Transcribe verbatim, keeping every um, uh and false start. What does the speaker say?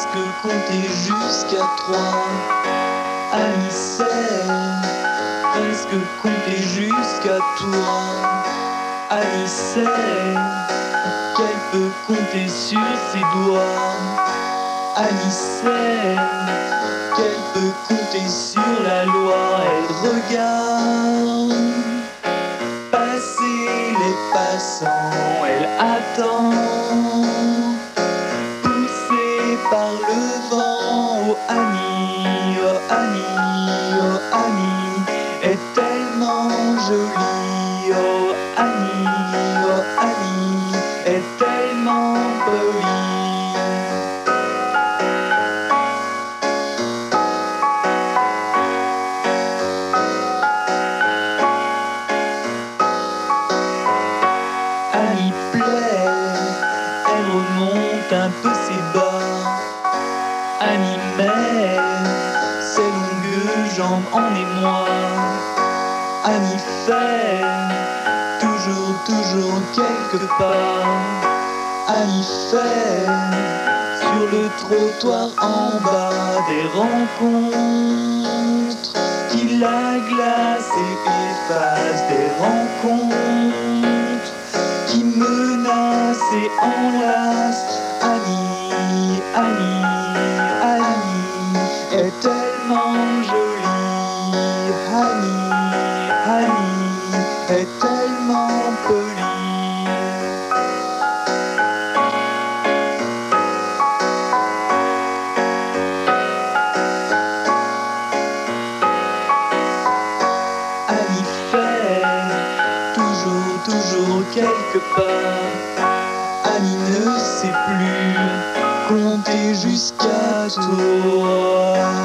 presque compter jusqu'à trois. Annie sait presque compter jusqu'à toi. Annie sait qu'elle peut compter sur ses doigts. Annie sait qu'elle peut compter sur la loi. Elle regarde passer les passants. Elle attend, poussée par le vent. Oh Annie, oh Annie, oh Annie est tellement jolie. Oh Annie, oh Annie est tellement polie. Annie plaît, elle remonte un peu ses bas. Annie met ses longues jambes en émoi. Annie fait toujours, toujours quelque part. Annie fait sur le trottoir en bas des rencontres qui la glacent et effacent, des rencontres qui menacent et enlacent. Annie, Annie, Annie est tellement jolie. Annie, Annie est tellement polie. Annie fait toujours, toujours quelque part. Annie ne sait plus compter jusqu'à toi.